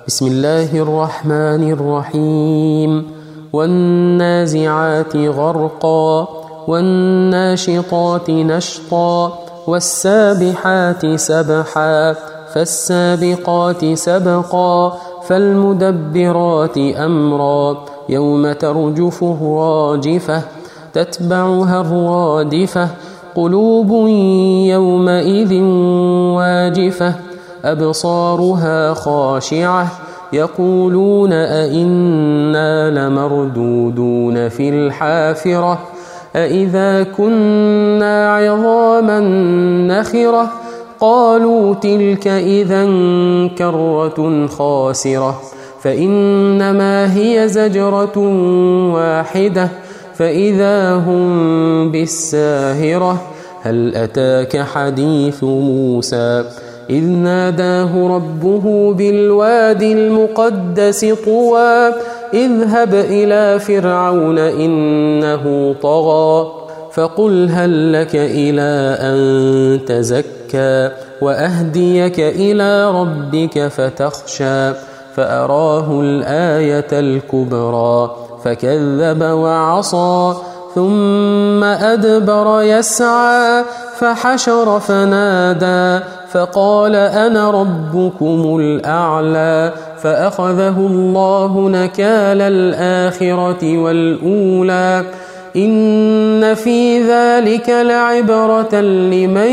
بسم الله الرحمن الرحيم والنازعات غرقا والناشطات نشطا والسابحات سبحا فالسابقات سبقا فالمدبرات أمرا يوم ترجف الراجفة تتبعها الرادفة قلوب يومئذ واجفة أبصارها خاشعة يقولون أئنا لمردودون في الحافرة أئذا كنا عظاما نخرة قالوا تلك إذا كرة خاسرة فإنما هي زجرة واحدة فإذا هم بالساهرة هل أتاك حديث موسى إذ ناداه ربه بالوادي المقدس طوى اذهب إلى فرعون إنه طغى فقل هل لك إلى أن تزكى وأهديك إلى ربك فتخشى فأراه الآية الكبرى فكذب وعصى ثم أدبر يسعى فحشر فنادى فقال أنا ربكم الأعلى فأخذه الله نكال الآخرة والأولى إن في ذلك لعبرة لمن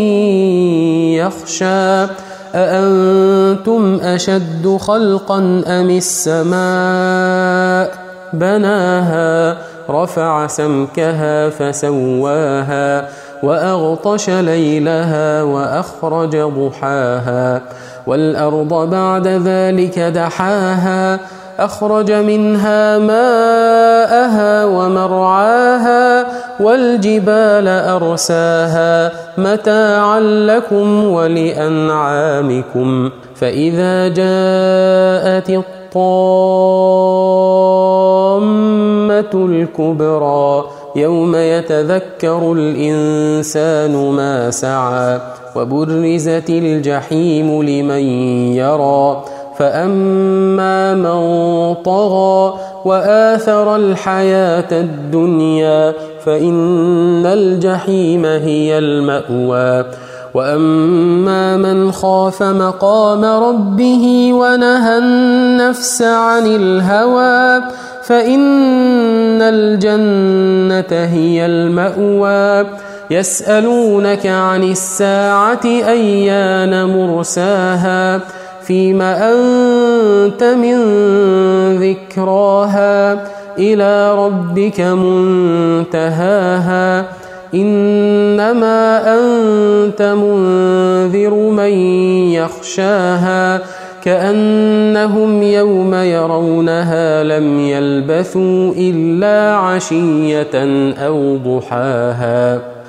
يخشى أأنتم أشد خلقا أم السماء بناها رفع سمكها فسواها وأغطش ليلها وأخرج ضحاها والأرض بعد ذلك دحاها أخرج منها ماءها ومرعاها والجبال أرساها متاعا لكم ولأنعامكم فإذا جاءت الطامة الكبرى يوم يتذكر الإنسان ما سعى وبرزت الجحيم لمن يرى فأما من طغى وآثر الحياة الدنيا فإن الجحيم هي المأوى وأما من خاف مقام ربه ونهى النفس عن الهوى فإن الجنة هي المأوى يسألونك عن الساعة أيان مرساها فيما أنت من ذكراها إلى ربك منتهاها إنما أنت منذر من يخشاها كأنهم يوم يرونها لم يلبثوا إلا عشية أو ضحاها.